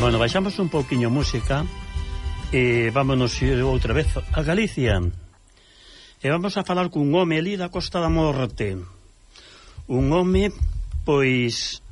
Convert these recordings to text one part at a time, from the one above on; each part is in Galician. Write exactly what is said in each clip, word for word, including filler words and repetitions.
Bueno, baixamos un pouquiño música e vámonos outra vez a Galicia. E vamos a falar cun home ali da Costa da Morte. Un home, pois,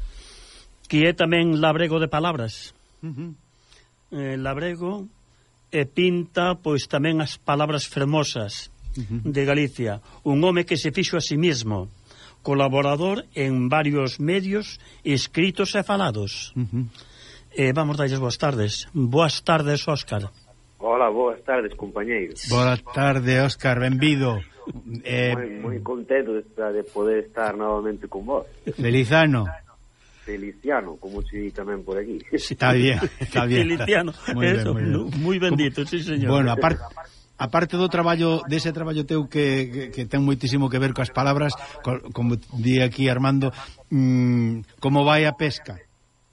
que é tamén labrego de palabras. Uh-huh. eh, labrego e pinta, pois, tamén as palabras fermosas uh-huh. de Galicia. Un home que se fixo a sí mismo, colaborador en varios medios escritos e falados. Uh-huh. Eh, vamos darles boas tardes. Boas tardes, Óscar. Hola, boas tardes, compañeiros. Boas tardes, Óscar, benvido. Eh, moi, moi contento de, de poder estar novamente con vos. Feliz ano. Feliciano, como se di tamén por aquí. Está bien, está bien. Feliciano, muy eso, bien, muy, muy bendito, sí, señor. Bueno, aparte... Aparte do traballo, dese traballo teu que, que, que ten moitísimo que ver coas palabras, co, como di aquí Armando, mmm, como vai a pesca?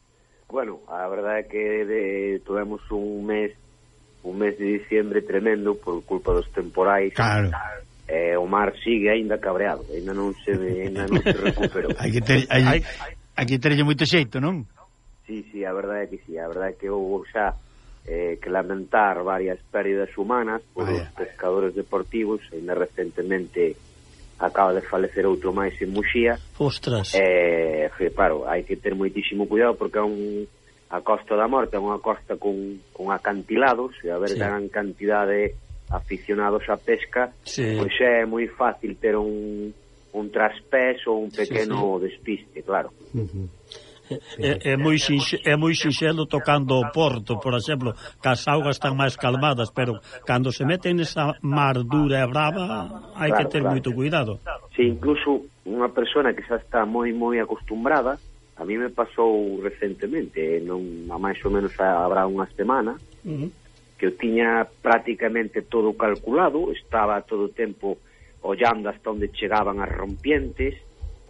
Bueno, a verdade é que de, tuvemos un mes un mes de diciembre tremendo por culpa dos temporais. Claro. Eh, o mar sigue aínda cabreado, aínda non se aínda non se recuperou. hai que ter hai, hai que terlle moito xeito, non? Sí, sí, a verdade é que sí, a verdade é que houve xa eh, que lamentar varias pérdidas humanas por Vaya. Os pescadores deportivos, aínda recentemente acaba de falecer outro máis en Muxía. Ostras. Eh, que, claro, hai que ter moitísimo cuidado porque é un, a Costa da Morte é unha costa con, con acantilados e a ver sí. gran cantidad de aficionados á pesca, sí. pois é moi fácil ter un, un traspés ou un pequeno sí, sí. despiste, claro. Uh-huh. É, é, moi sinxelo, é moi sinxelo tocando o porto, por exemplo, que as augas están máis calmadas, pero cando se meten nesa mar dura e brava hai claro, que ter claro. moito cuidado. Sí, incluso unha persona que xa está moi moi acostumbrada, a mí me pasou recentemente, non a máis ou menos habrá unha semana, uh-huh. que eu tiña prácticamente todo calculado, estaba todo o tempo ollando hasta onde chegaban as rompientes,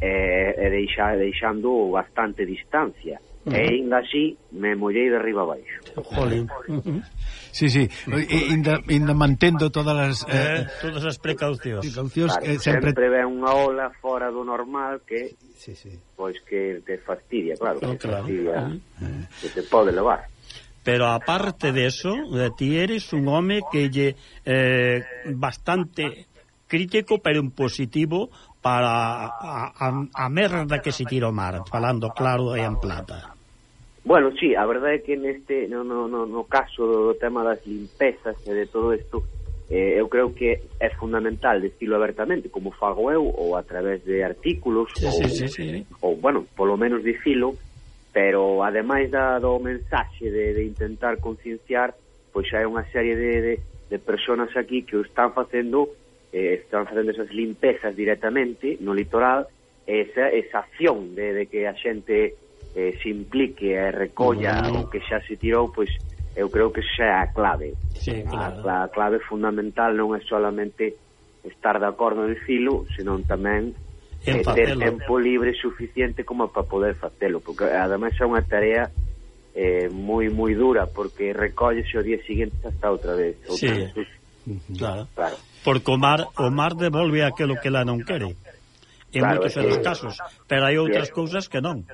e, e deixa, deixando bastante distancia uh-huh. e ainda así me mollei de arriba abaixo. Jolín. Uh-huh. Sí, sí, e ainda, ainda mantendo todas as eh, eh, todas as precaucións, precaucións claro, que sempre... sempre ve unha ola fora do normal que sí, sí. pois que te fastidia, claro, oh, que claro. fastidia uh-huh. que te pode levar. Pero aparte de eso, ti eres un home que lle eh, bastante crítico, pero en positivo para a, a, a merda que se tira o mar, falando claro e en plata. Bueno, sí, a verdade é que neste no, no, no, no caso do tema das limpezas e de todo isto, eh, eu creo que é fundamental decirlo abertamente, como fago eu, ou a través de artículos, sí, ou, sí, sí, sí. ou, bueno, polo menos dicilo, pero ademais da, do mensaxe de, de intentar concienciar, pois hai unha serie de, de, de personas aquí que o están facendo, eh, están facendo esas limpezas directamente no litoral, esa, esa acción de, de que a xente eh, se implique e recolla uh-huh. o que xa se tirou, pois eu creo que xa é a clave. Sí, claro. a, a clave fundamental non é solamente estar de acordo en dicilo, senón tamén eh, ter tempo libre suficiente como para poder facelo, porque ademais é unha tarea eh, moi moi dura, porque recollese o día seguinte hasta outra vez. Outra sí, vez. claro. claro. Porque o mar, o mar devolve aquilo que ela non quere, en claro, moitos é, dos casos, pero hai outras sí, cousas que non.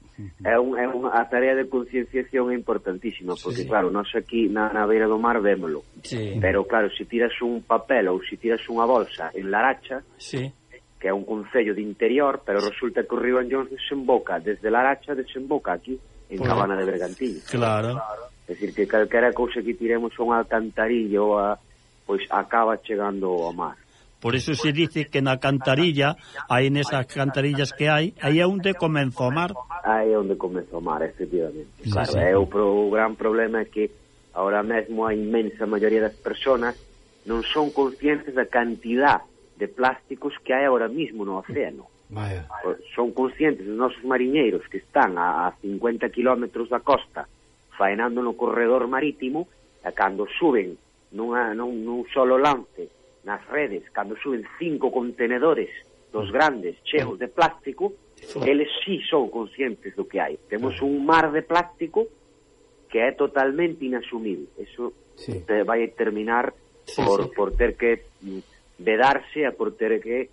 É, un, é unha a tarea de concienciación é importantísima, porque sí, sí. claro, nós aquí na, na beira do mar vémolo, sí. pero claro, se tiras un papel ou se tiras unha bolsa en Laracha, sí. que é un concello de interior, pero resulta que o río Anllóns desemboca, desde Laracha desemboca aquí, en pues, Cabana de Bergantiños. Claro. É dicir, que calquera cousa que tiremos a unha alcantarilla ou a, pois acaba chegando ao mar. Por iso se dice que na cantarilla, aí nesas cantarillas que hai, aí é onde comeza o mar. Aí é onde comeza o mar, efectivamente. Sí, claro, sí. é o, pro, o gran problema é que ahora mesmo a inmensa maioría das personas non son conscientes da cantidad de plásticos que hai ahora mismo no océano. Vaya. Son conscientes dos nosos mariñeiros que están a, a cincuenta kilómetros da costa faenando no corredor marítimo, e cando suben nunha, nun, nun solo lance nas redes, cando suben cinco contenedores dos grandes cheos de plástico, eles sí son conscientes do que hai. Temos un mar de plástico que é totalmente inasumible. Eso sí. vai terminar por, sí, sí. por ter que vedarse e por ter que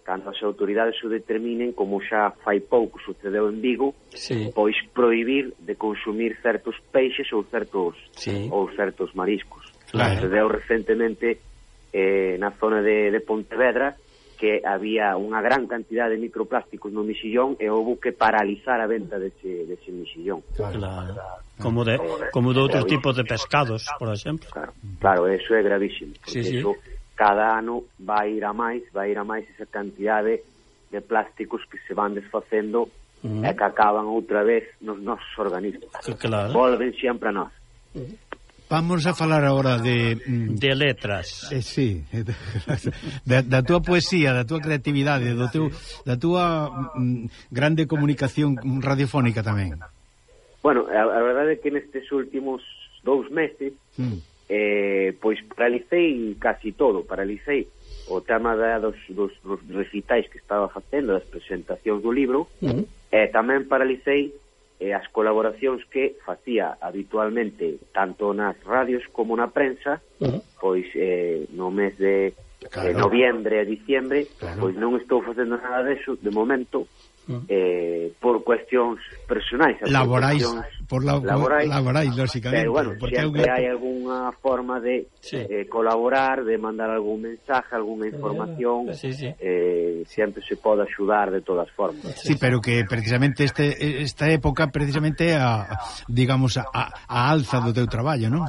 cando as autoridades o determinen, como xa fai pouco sucedeu en Vigo, sí. pois prohibir de consumir certos peixes ou certos sí. ou certos mariscos. Claro. Sucedeu recentemente eh, na zona de, de Pontevedra, que había unha gran cantidad de microplásticos no mexillón e houve que paralizar a venta dese, dese mexillón. Claro. Como de, como de outros tipos de pescados, por exemplo. Claro, claro, eso é gravísimo. Sí, sí. Eso, cada ano vai ir a máis, vai ir a máis esa cantidade de plásticos que se van desfacendo uh-huh. e que acaban outra vez nos nosos organismos. Claro. Volven sempre a nós. Uh-huh. Vamos a falar agora de... Mm, de letras. Eh, sí, da, da túa poesía, da túa creatividade, do teu, da túa mm, grande comunicación radiofónica tamén. Bueno, a, a verdade é que nestes últimos dous meses mm. eh, pois paralicei casi todo, paralicei o tema da, dos, dos, dos recitais que estaba facendo, das presentacións do libro, mm. e tamén paralicei eh, as colaboracións que facía habitualmente tanto nas radios como na prensa, uh-huh. pois eh, no mes de claro. eh, noviembre e diciembre, claro. pois non estou facendo nada deso de momento, uh-huh. eh, por cuestións personais, laborais, por, la, laborais, laborais, lógicamente. Pero bueno, sempre hai algunha forma de sí. eh, colaborar, de mandar algún mensaje, algunha información, sí, sí. Eh, sempre se pode axudar de todas formas. Sí, pero que precisamente este esta época precisamente a, digamos a, a alza do teu traballo, non?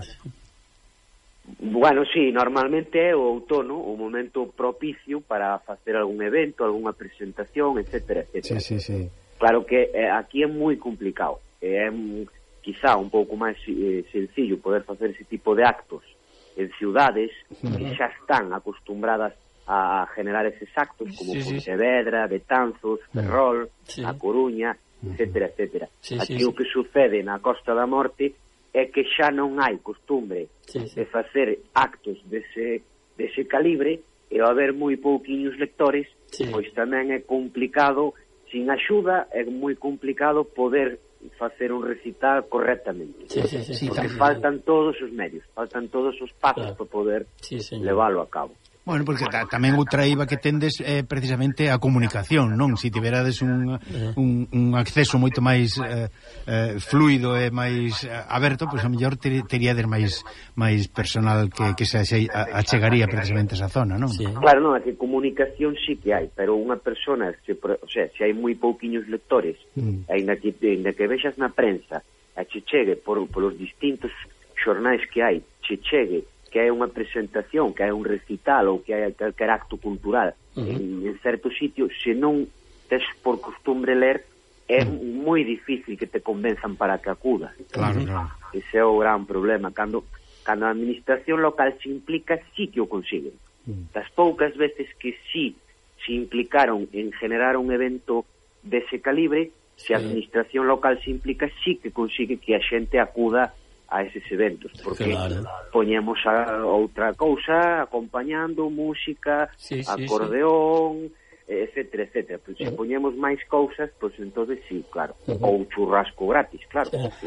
Bueno, sí, normalmente é o outono o momento propicio para facer algún evento, algunha presentación, etcétera, etcétera. Sí, sí, sí. Claro que eh, aquí é moi complicado. É eh, quizá un pouco máis eh, sencillo poder facer ese tipo de actos en ciudades uh-huh. que xa están acostumbradas a generar eses actos, como sí, Pontevedra, sí. Betanzos, Ferrol, sí. A Coruña, etcétera, etcétera. Sí, aquí sí, o que sí. sucede na Costa da Morte é que xa non hai costumbre sí, sí. de facer actos dese, dese calibre, e ao haber moi pouquiños lectores, sí. pois tamén é complicado, sin axuda, é moi complicado poder facer un recital correctamente. Sí, sí, sí, porque sí, faltan sí. todos os medios, faltan todos os pasos claro. para poder sí, leválo a cabo. Bueno, porque ta, tamén outra iba que tendes é eh, precisamente a comunicación, non? Se tiverades un, un, un acceso moito máis eh, eh, fluido e máis eh, aberto, pois pues, a mellor ter, teríades máis máis personal que, que se achegaría precisamente esa zona, non? Sí. Claro, non, é que comunicación sí que hai, pero unha persona, se, o sea, se hai moi pouquiños lectores, mm. ainda que, ainda que vexas na prensa, a che chegue por, por os distintos xornais que hai, che chegue que hai unha presentación, que hai un recital ou que hai calquer acto cultural uh-huh. en, en certo sitio, se non tes por costumbre ler, é uh-huh. moi difícil que te convenzan para que acudas. Claro, claro. Ese é o gran problema. Cando, cando a administración local se implica, sí que o consiguen. Uh-huh. Das poucas veces que sí se implicaron en generar un evento dese calibre, se a administración local se implica, sí que consigue que a xente acuda a eses eventos, porque claro. poñemos a outra cousa acompañando música, sí, sí, acordeón, sí. etcétera, etcétera. Pois se poñemos máis cousas, pois entonces sí, claro. Uh-huh. Ou un churrasco gratis, claro.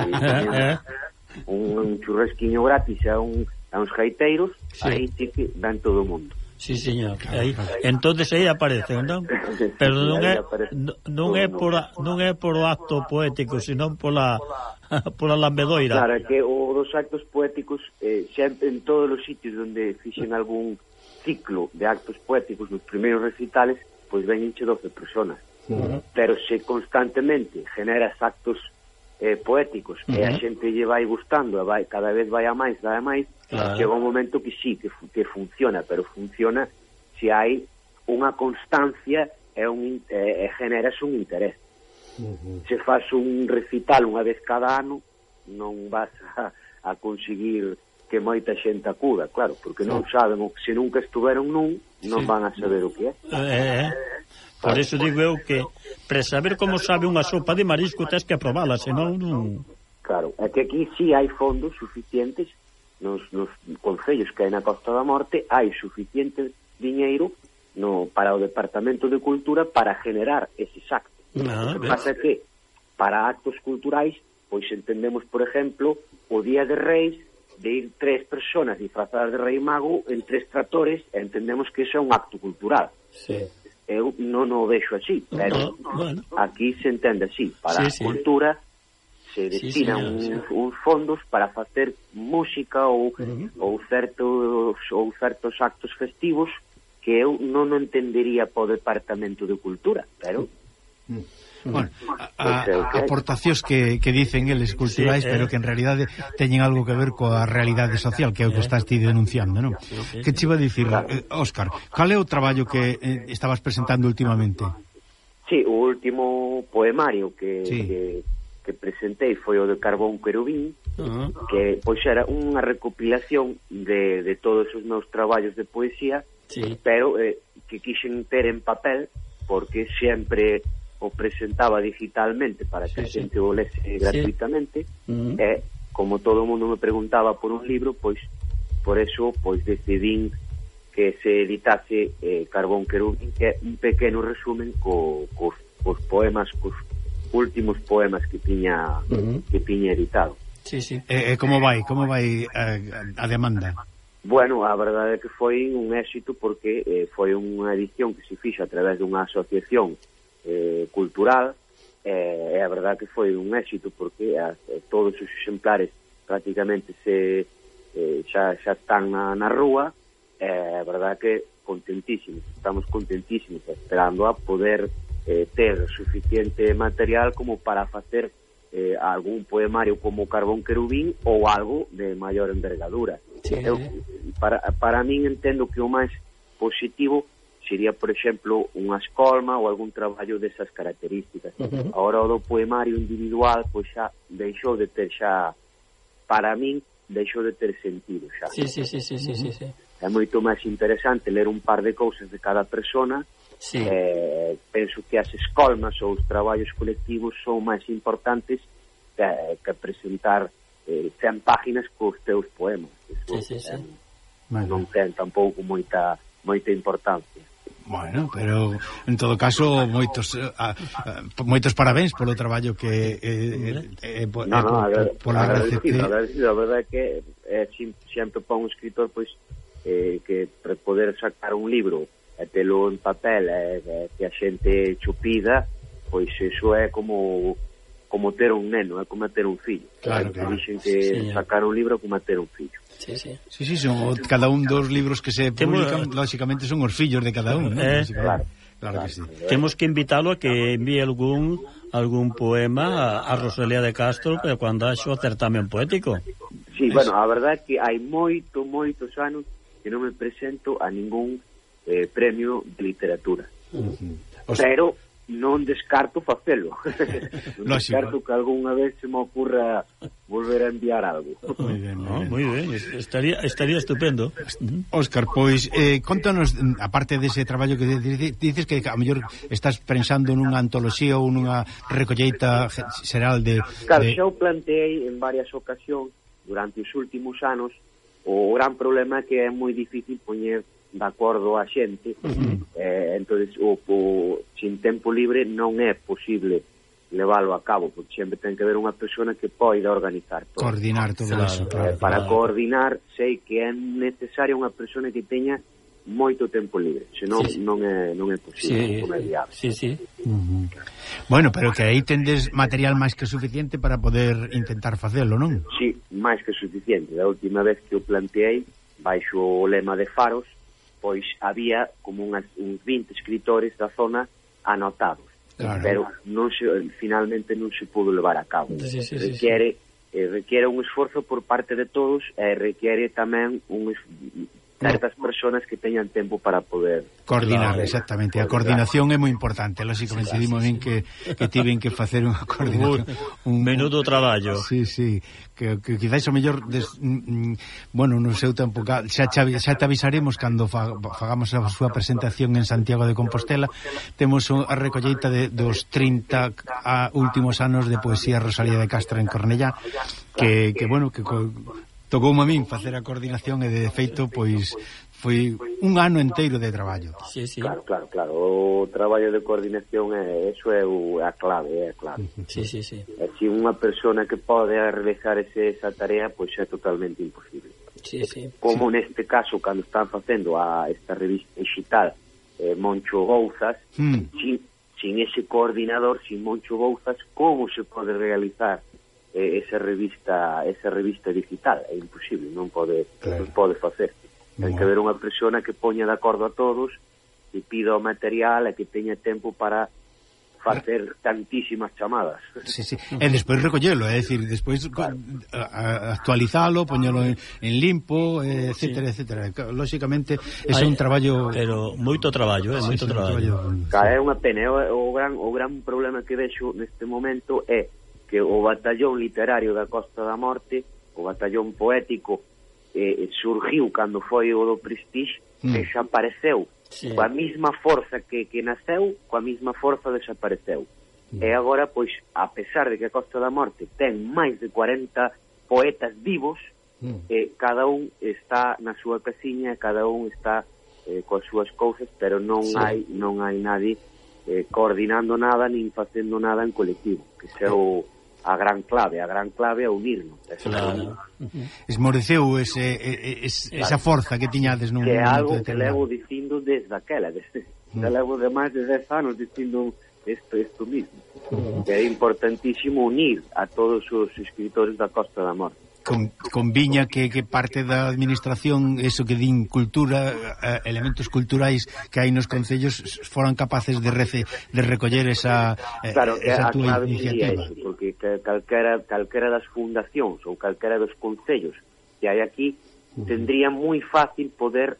un, un churrasquiño gratis a, un, a uns gaiteiros, sí. aí sí que dan todo o mundo. Sí, señor. Aí, entonces aí aparecen, non? Pero non é non é por non é por o acto poético, senón pola pola lambedoira. Claro, que o dos actos poéticos eh, sempre en todos os sitios onde fixen algún ciclo de actos poéticos nos primeiros recitales, pois venenche doce personas. Uh-huh. Pero se constantemente generas actos eh, poéticos uh-huh. e a xente lle vai gustando, e vai, cada vez vai a máis, vai a máis, claro. Chega un momento que sí, que, que funciona, pero funciona se hai unha constancia e, un, e, e generas un interés. Uh-huh. Se faz un recital unha vez cada ano, non vas a, a conseguir que moita xente acuda, claro, porque non saben, se nunca estuveron nun, non sí. van a saber o que é. Eh, por eso digo eu que para saber como sabe unha sopa de marisco tens que probala, senón non... Claro, é que aquí sí hai fondos suficientes nos, nos concellos que hai na Costa da Morte, hai suficiente diñeiro no, para o Departamento de Cultura para generar eses actos. No, o que pasa é que para actos culturais pois entendemos, por exemplo, o Día de Reis, de ir tres personas disfrazadas de Rei Mago en tres tratores, entendemos que iso é un acto cultural. Sí. eu non o vexo así, pero no, bueno. aquí se entende así, para sí, sí. a cultura se destinan sí, uns, uns fondos para facer música ou, uh-huh. ou certos ou certos actos festivos que eu non o entendería po Departamento de Cultura, pero mm. Bueno, a, a, aportacións que, que dicen eles culturais, sí, eh. pero que en realidade teñen algo que ver coa realidade social, que é o que estás ti denunciando, non? Sí, sí, que che iba a dicir, claro. eh, Óscar, cal é o traballo que eh, estabas presentando últimamente? Sí, o último poemario que, sí. que, que presentei foi o de Carbón Querubín, uh-huh. que pois era unha recopilación de, de todos os meus traballos de poesía, sí. pero eh, que quixen ter en papel, porque sempre o presentaba digitalmente para que sí, a xente sí. o lese gratuitamente, sí. uh-huh. e como todo o mundo me preguntaba por un libro, pois por eso pois decidín que se editase eh, Carbón Querubín, que é un pequeno resumen co, cos, cos poemas, cos últimos poemas que tiña uh-huh. que tiña editado. Sí, sí. E eh, como vai, como vai a, a demanda? Bueno, a verdade é que foi un éxito porque eh, foi unha edición que se fixa a través dunha asociación Eh, cultural, eh, a verdade que foi un éxito porque a, a todos os exemplares prácticamente se eh, xa, xa están na, na rúa, eh, a verdade que contentísimos, estamos contentísimos esperando a poder eh, ter suficiente material como para facer eh, algún poemario como Carbón Querubín ou algo de maior envergadura. Sí. Eu, para, para min entendo que o máis positivo sería, por exemplo, unha escolma ou algún traballo desas características. Uh-huh. Ahora o do poemario individual pois xa deixou de ter xa, para min, deixou de ter sentido xa. Sí, sí, sí, sí, sí, sí, sí. É moito máis interesante ler un par de cousas de cada persona. Sí. Eh, penso que as escolmas ou os traballos colectivos son máis importantes que, que presentar eh, cen páginas cos teus poemas. Eso, sí, sí, sí. Eh, non ten tampouco moita moita importancia. Bueno, pero en todo caso moitos uh, uh, moitos parabéns polo traballo que eh, eh, eh, no, no, eh, por, por agradecido, agradecido, a verdade é que eh, sempre para un escritor pois eh, que para poder sacar un libro e telo en papel e eh, que a xente chupida, pois iso é como como ter un neno, é como ter un fillo. Claro, claro. Dixen que sí, sacar un libro é como ter un fillo. Sí, sí. Sí, sí, son cada un dos libros que se publican, Temo... lógicamente son os fillos de cada un, ¿no? Eh, claro, claro que sí. Temos que invitalo a que envíe algún algún poema a Rosalía de Castro para cando haxo o certamen poético. Sí, es... bueno, a verdade é que hai moito, moitos anos que non me presento a ningún eh, premio de literatura. Uh-huh. O sea... Pero non descarto facelo. Non descarto que algunha vez se me ocurra volver a enviar algo. Muy ben, no, muy ben. Estaría, estaría estupendo. Óscar, pois, eh, contanos, aparte dese traballo que dices que a mellor estás pensando nunha antoloxía ou nunha recolleita xeral de... Claro, de... xa o planteei en varias ocasións durante os últimos anos. O gran problema é que é moi difícil poñer de acordo a xente, uh-huh. eh, entonces o, o sin tempo libre non é posible leválo a cabo, porque sempre ten que haber unha persona que poida organizar todo. Coordinar todo claro, eso. Eh, claro, para claro. coordinar, sei que é necesaria unha persona que teña moito tempo libre, senón sí, sí. non é non é posible, sí, non é viable. Sí, sí. Uh-huh. Bueno, pero que aí tendes material máis que suficiente para poder intentar facelo, non? Sí, máis que suficiente. Da última vez que o planteei, baixo o lema de Faros, pois había como unhas, uns vinte escritores da zona anotados, claro. Pero non se, finalmente non se pudo levar a cabo. Sí, sí, requiere, sí, sí. Eh, requiere un esforzo por parte de todos e requiere tamén un certas persoas que teñan tempo para poder coordinar, claro, exactamente. A coordinación é moi importante, lógicamente, sí, dimos sí, ben que, que tiven que facer unha coordinación, un menudo traballo. Sí, sí, que, que quizás o mellor des, mm, bueno, non sei tempo, xa, xa, xa te avisaremos cando fa, fagamos a súa presentación en Santiago de Compostela. Temos a recolleita de dos trinta a últimos anos de poesía Rosalía de Castro en Cornellá, que, que bueno, que tocoume a min facer a coordinación e de feito pois foi un ano inteiro de traballo. Sí, sí. Claro, claro, claro. O traballo de coordinación é eso é o, a clave, é a clave. Sí, sí, sí. E se unha persona que pode realizar ese, esa tarea, pois é totalmente imposible. Sí, sí. Como sí. neste caso cando están facendo a esta revista digital, eh, Moncho Bouzas, mm. sin, sin ese coordinador, sin Moncho Bouzas, como se pode realizar eh, esa revista esa revista digital? É imposible, non pode, claro. non pode facer. Ten que haber unha persona que poña de acordo a todos, que pida o material e que teña tempo para facer tantísimas chamadas. Sí, sí. E despois recollelo, é dicir, despois claro. actualizalo, poñelo en, en limpo, etcétera, sí. etcétera. Lóxicamente, ese é un traballo... Pero moito traballo, é sí, moito sí, traballo. traballo. Claro, é unha pena. O gran, o gran problema que vexo neste momento é que o batallón literario da Costa da Morte, o batallón poético, eh, surgiu cando foi o do Prestige, mm. e xa apareceu. Sí. Coa mesma forza que, que naceu, coa mesma forza desapareceu. Mm. E agora, pois, a pesar de que a Costa da Morte ten máis de cuarenta poetas vivos, mm. eh, cada un está na súa casiña, cada un está eh, coas súas cousas, pero non sí. hai non hai nadie eh, coordinando nada, nin facendo nada en colectivo, que sea o a gran clave, a gran clave é unirnos. Claro. Esmoreceu ese, ese, claro. esa forza que tiñades nun que momento é algo determinado. Que levo dicindo desde aquela, desde, mm. levo de máis de dez anos dicindo isto, isto mismo. Mm. Que é importantísimo unir a todos os escritores da Costa da Morte. Con, con viña que, que parte da administración, eso que din cultura, eh, elementos culturais que hai nos concellos foran capaces de rece, de recoller esa, eh, claro, esa túa iniciativa. Eso, porque calquera, calquera das fundacións ou calquera dos concellos que hai aquí uh-huh. tendría moi fácil poder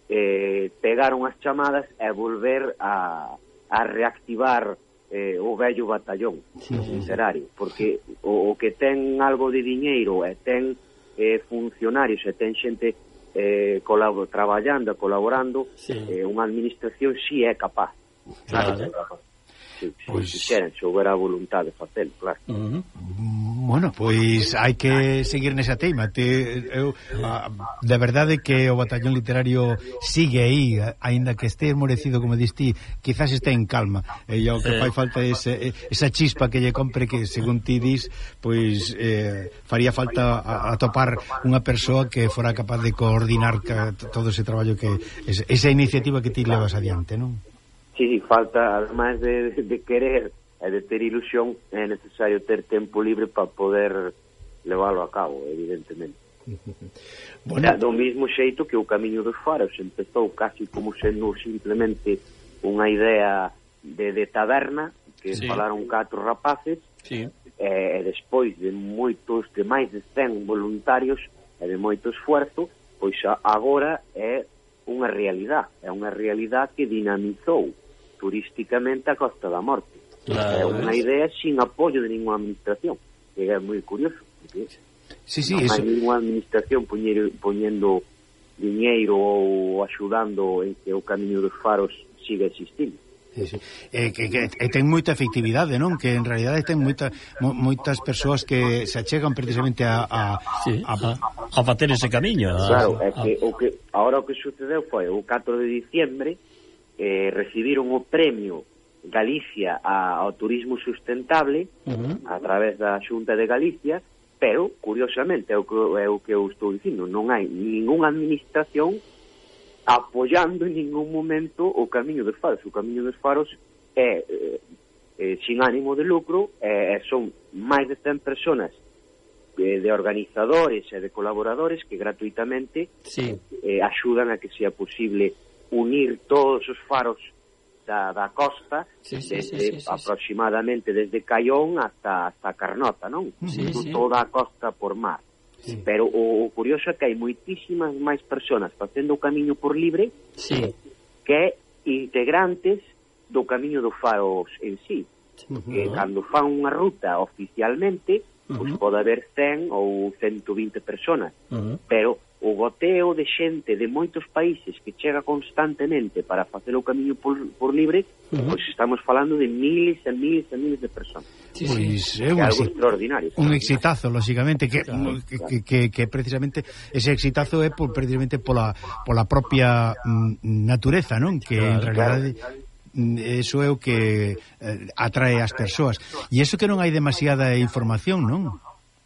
eh, pegar unhas chamadas e volver a, a reactivar Eh, o vello batallón sí, literario, porque o, o que ten algo de diñeiro e ten eh, funcionarios e ten xente eh, colabo, traballando, colaborando, sí. eh, unha administración si sí é capaz. Claro. Claro. Si, si, pues... si queren, se houbera a voluntad de facelo, claro. Uh-huh. Bueno, pois hai que seguir nesa teima. Te, eu, a, de verdade que o batallón literario sigue aí, aínda que este esmorecido, como diste, quizás este en calma. E o que fai falta é ese, esa chispa que lle compre, que, según ti dis, pois eh, faría falta atopar unha persoa que fora capaz de coordinar todo ese traballo, que esa iniciativa que ti levas adiante, non? Sí, falta, además de, de querer e de ter ilusión, é necesario ter tempo libre para poder leválo a cabo, evidentemente. Bueno. Do mismo xeito que o Camiño dos Faros empezou casi como sendo simplemente unha idea de, de taberna, que sí. falaron catro rapaces, sí. e, e despois de moitos, de máis de cen voluntarios e de moito esfuerzo, pois agora é unha realidade, é unha realidade que dinamizou turísticamente a Costa da Morte. Claro, é unha idea sin apoio de ninguna administración, que é moi curioso, porque sí, sí, non eso... hai ninguna administración poñer, poñendo diñeiro ou axudando en que o Camiño dos Faros siga existindo. Sí, sí. E, que, que, e ten moita efectividade, non? Que en realidade ten moita, mo, moitas persoas que se achegan precisamente a a, sí, a, a, a facer ese camiño. Claro, a, é que, o que ahora o que sucedeu foi o catro de diciembre eh, recibiron o premio Galicia a, ao turismo sustentable uh-huh. a través da Xunta de Galicia, pero curiosamente é o que, é o que eu estou dicindo, non hai ningunha administración apoyando en ningún momento o Camiño dos Faros. O Camiño dos Faros é eh, eh, sin ánimo de lucro, eh, son máis de cen personas eh, de organizadores e de colaboradores que gratuitamente sí. eh, axudan a que sea posible unir todos os faros da, da costa sí, sí, desde, sí, sí, sí, aproximadamente sí. desde Caión hasta, hasta Carnota, non? Sí, sí. Toda a costa por mar. Sí. Pero o, o curioso é que hai moitísimas máis personas facendo o camiño por libre sí. que integrantes do Camiño dos Faros en sí. Uh-huh. Que cando fan unha ruta oficialmente, uh-huh. pois pode haber cen ou ciento vinte personas. Uh-huh. Pero o goteo de xente de moitos países que chega constantemente para facer o camiño por, por libre, uh-huh. pois estamos falando de miles e miles e miles de personas. Sí, pois é un, algo extraordinario. Un exitazo, lógicamente, que, claro, que, claro. que, que, que precisamente ese exitazo é por, precisamente pola, pola propia mm, natureza, non? Que claro, en realidade claro. Eso é o que eh, atrae as persoas. E iso que non hai demasiada información, non?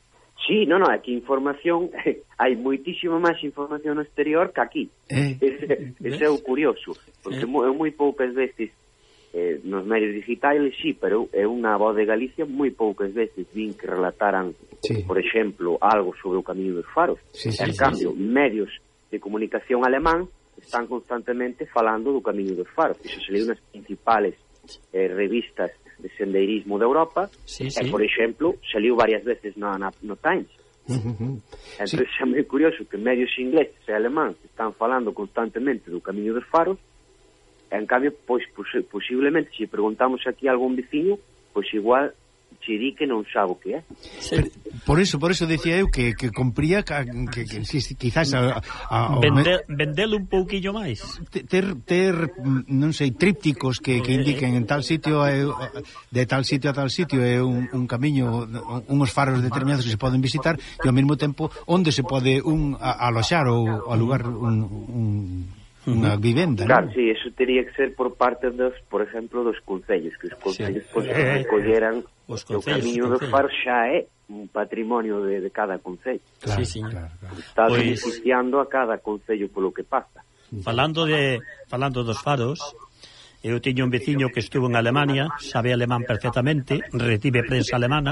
Sí, non, non, aquí información, hai moitísima máis información no exterior que aquí. Eh, ese, ese é o curioso, porque eh. moi, moi poucas veces eh, nos medios digitais, sí, pero é unha voz de Galicia, moi poucas veces vin que relataran, sí. por exemplo, algo sobre o Camiño dos Faros. Sí, sí, en sí, cambio, sí. medios de comunicación alemán están constantemente falando do Camiño dos Faros. Iso se leu nas principales eh, revistas de sendeirismo de Europa, sí, sí. e, por exemplo, saliu varias veces no, na, no Times. Uh-huh. Entón, sí. é moi curioso que medios ingleses e alemán están falando constantemente do Camiño dos Faros. En cambio, pois, pos- posiblemente, se preguntamos aquí a algún veciño, pois igual che di que non sabe o que é. Sí. Por eso, por eso decía eu que, que compría que, que, que quizás a, a, a Vende, vendelo un pouquiño máis. ter, ter non sei, trípticos que, que indiquen en tal sitio é, de tal sitio a tal sitio é un, un camiño, unhos faros determinados que se poden visitar e ao mesmo tempo onde se pode un a, aloxar ou alugar un, un unha vivenda, claro, non? sí, eso teria que ser por parte dos, por exemplo, dos concellos, que os concellos Sí. pois, Eh, recolleran os o concellos, Camiño os dos concellos. Faros xa é un patrimonio de, de cada concello. Claro, Sí, señor. claro, claro. Está Pois- beneficiando a cada concello polo que pasa. Falando de falando dos faros, eu teño un veciño que estuvo en Alemania, sabe alemán perfectamente, recibe prensa alemana,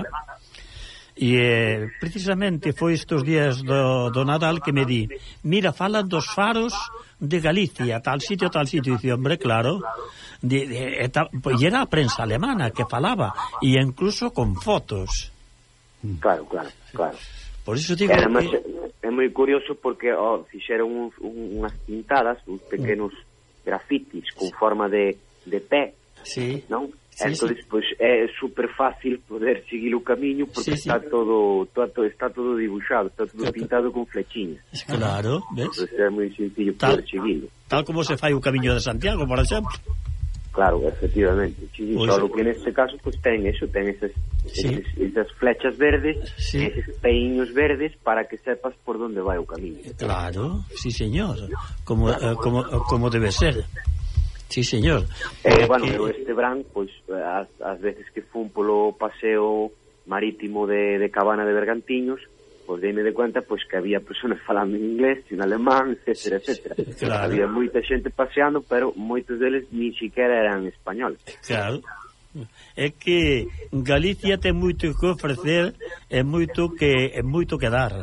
e eh, precisamente foi estes días do, do Nadal que me di, mira, falan dos faros de Galicia, tal sitio, tal sitio, e dice, hombre, claro, de, de, eta, pois era a prensa alemana que falaba, e incluso con fotos. Claro, claro, claro. Por iso digo E además que... é moi curioso porque oh, fixeron uns, un, unhas pintadas, uns pequenos grafitis con forma de, de pé, Sí. non? Sí, Entón, sí. pois, é super fácil poder seguir o camiño porque Sí, sí. está todo, todo está todo dibuixado, está todo Claro. pintado con flechiñas. Claro, ves? Entón, é moi sencillo Tal- poder seguirlo. Tal como se fai o Camiño de Santiago, por exemplo. Claro, efectivamente. Sí, Pois- solo que neste caso pues, ten eso, ten esas, Sí. esas, esas flechas verdes, Sí. esos peiños verdes para que sepas por donde vai o camiño. Claro, sí señor, como, eh, como, como debe ser. Sí señor. Eh, Eh, bueno, que- eu este verán, pois, as, as veces que fun polo paseo marítimo de, de Cabana de Bergantiños, pois deime de cuenta pois que había personas falando en inglés, en alemán, etcétera, etcétera. Claro. Había moita xente paseando, pero moitos deles ni siquiera eran españoles. Claro. É que Galicia ten moito que ofrecer e moito que é moito que dar.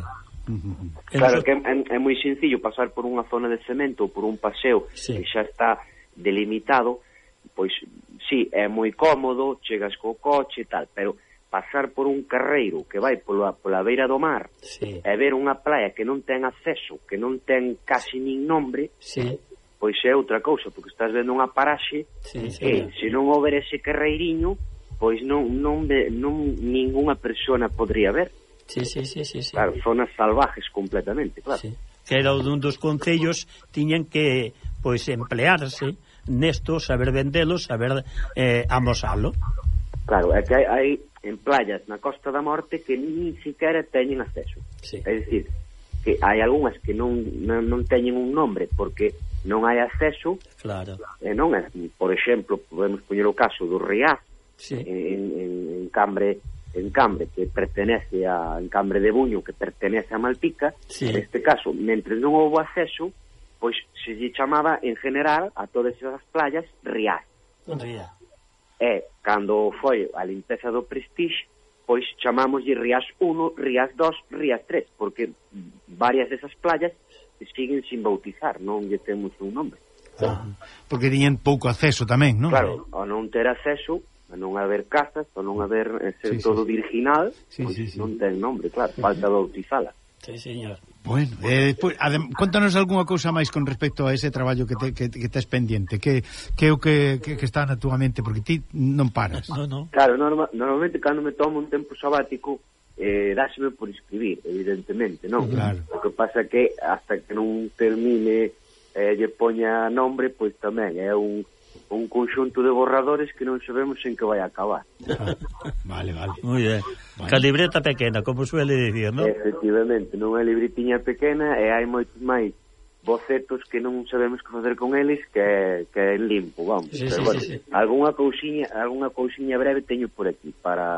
E Claro, noso- que é, é moi sencillo pasar por unha zona de cemento ou por un paseo Sí. que xa está delimitado, pois sí, é moi cómodo, chegas co coche e tal, pero pasar por un carreiro que vai pola, pola beira do mar Sí. e ver unha playa que non ten acceso, que non ten casi nin nombre, Sí. pois é outra cousa, porque estás vendo unha paraxe Sí, que, señor. se non houber ese carreiriño, pois non, non, ve, non ningunha persona podría ver. Sí, sí, sí, sí, sí. Claro, zonas salvajes completamente, claro. Sí. Que era un dos concellos tiñan que pois emplearse nesto, saber vendelo, saber eh, amosalo. Claro, é que hai, hai en playas na Costa da Morte que nin siquiera teñen acceso. Sí. É dicir, que hai algunhas que non, non, non teñen un nombre porque non hai acceso, Claro. e non é, por exemplo, podemos poñer o caso do Riaz, Sí. en, en, en Cambre, en Cambre, que pertenece a en Cambre de Buño, que pertenece a Malpica. Sí. Neste caso, mentre non houve acceso, pois se lle chamaba en general a todas esas playas Riaz. Ría. E cando foi a limpeza do Prestige, pois chamámoslle Rías uno, Rías dos, Rías tres, porque varias desas playas siguen sin bautizar, non lle temos un nombre. Ah, porque tiñen pouco acceso tamén, non? Claro, ao non ter acceso, a non haber casas, ao non haber eh, ser Sí, sí, todo sí. virginal, Sí, pois sí, sí. non ten nombre, claro, falta bautizala. Sí, señor. Bueno, eh, despois, adem, contanos algunha cousa máis con respecto a ese traballo que te, que, que tes pendiente, que, que é o que, que, que está na túa mente, porque ti non paras. No, no. Claro, norma, normalmente cando me tomo un tempo sabático, eh, dáseme por escribir, evidentemente, non? Claro. O que pasa que hasta que non termine eh, lle poña nombre, pois tamén é un, un conxunto de borradores que non sabemos en que vai acabar. Ah, vale, vale. Muy bien. Vale. Ca libreta pequena, como suele decir, ¿no? Efectivamente, non é libretiña pequena e hai moitos máis bocetos que non sabemos que facer con eles que é, que é limpo, vamos. Sí, Pero sí, bueno, sí, sí. algunha cousiña, algunha cousiña breve teño por aquí para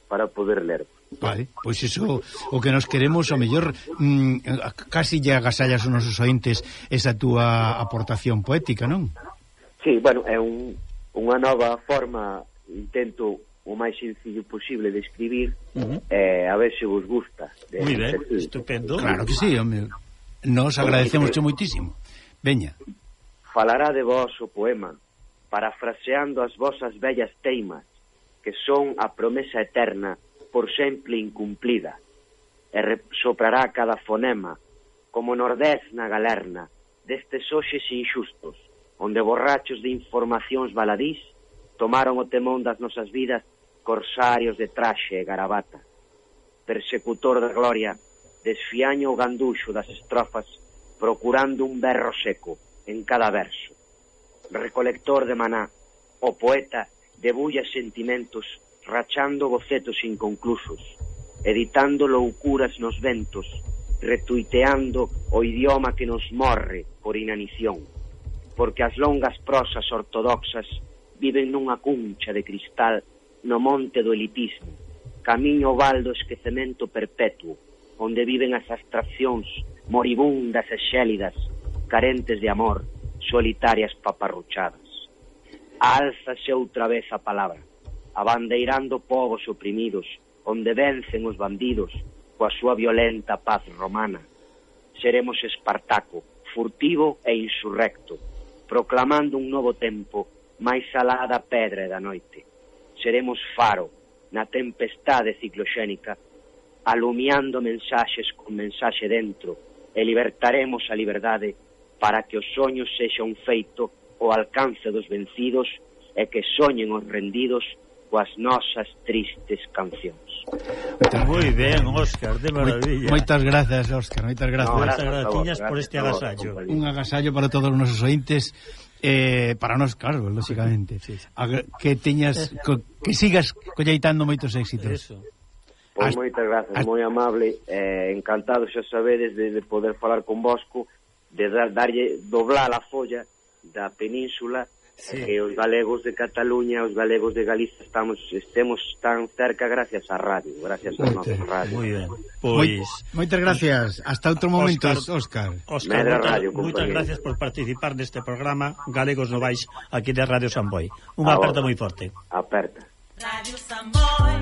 para poder ler. Vale, pois iso o que nos queremos, ao mellor mm, casi lle agasallas os nosos ointes esa túa aportación poética, non? Sí, bueno, é un, unha nova forma, intento o máis sencillo posible de escribir, uh-huh. eh, a ver se vos gusta. Moi ben, estupendo. Claro que sí, home. Nos agradecemos moitísimo. Veña. Falará de vos o poema, parafraseando as vosas vellas teimas, que son a promesa eterna por sempre incumplida, e soprará cada fonema como nordés na galerna destes hoxes inxustos, onde borrachos de informacións baladís tomaron o temón das nosas vidas corsarios de traxe e garabata. Persecutor da gloria, desfiaño o ganduxo das estrofas, procurando un berro seco en cada verso. Recolector de maná, o poeta debulla sentimentos, rachando bocetos inconclusos, editando loucuras nos ventos, retuiteando o idioma que nos morre por inanición, porque as longas prosas ortodoxas viven nunha cuncha de cristal no monte do elitismo, camiño oval do esquecemento perpetuo, onde viven as abstraccións moribundas e xélidas, carentes de amor, solitarias paparruchadas. Álzase outra vez a palabra, abandeirando povos oprimidos, onde vencen os bandidos coa súa violenta paz romana. Seremos Espartaco, furtivo e insurrecto, proclamando un novo tempo máis alada pedra da noite. Seremos faro na tempestade cicloxénica, alumiando mensaxes con mensaxe dentro, e libertaremos a liberdade para que o soño sexa un feito ao alcance dos vencidos e que soñen os rendidos coas nosas tristes cancións. Moi ben, Óscar, de maravilla. Moitas grazas, Óscar, moitas grazas. No, moitas graciñas por este agasallo. Un agasallo para todos os nosos ointes. Eh, para nós, claro, lógicamente. Sí, sí. Que teñas, que sigas colleitando moitos éxitos. Eso. Pois moitas grazas, moi amable, eh, encantado, xa sabedes, de, de poder falar con vosco, de dar, darlle, doblar a folla da península, sí. Que os galegos de Cataluña, os galegos de Galicia estamos estemos tan cerca gracias á radio, gracias á nosa radio. Moi ben. Pois moitas gracias. Hasta outro momento, Óscar. Óscar, moitas gracias por participar neste programa Galegos Novais aquí de Radio Samboy. Unha aperta moi forte. Aperta. Radio Samboy.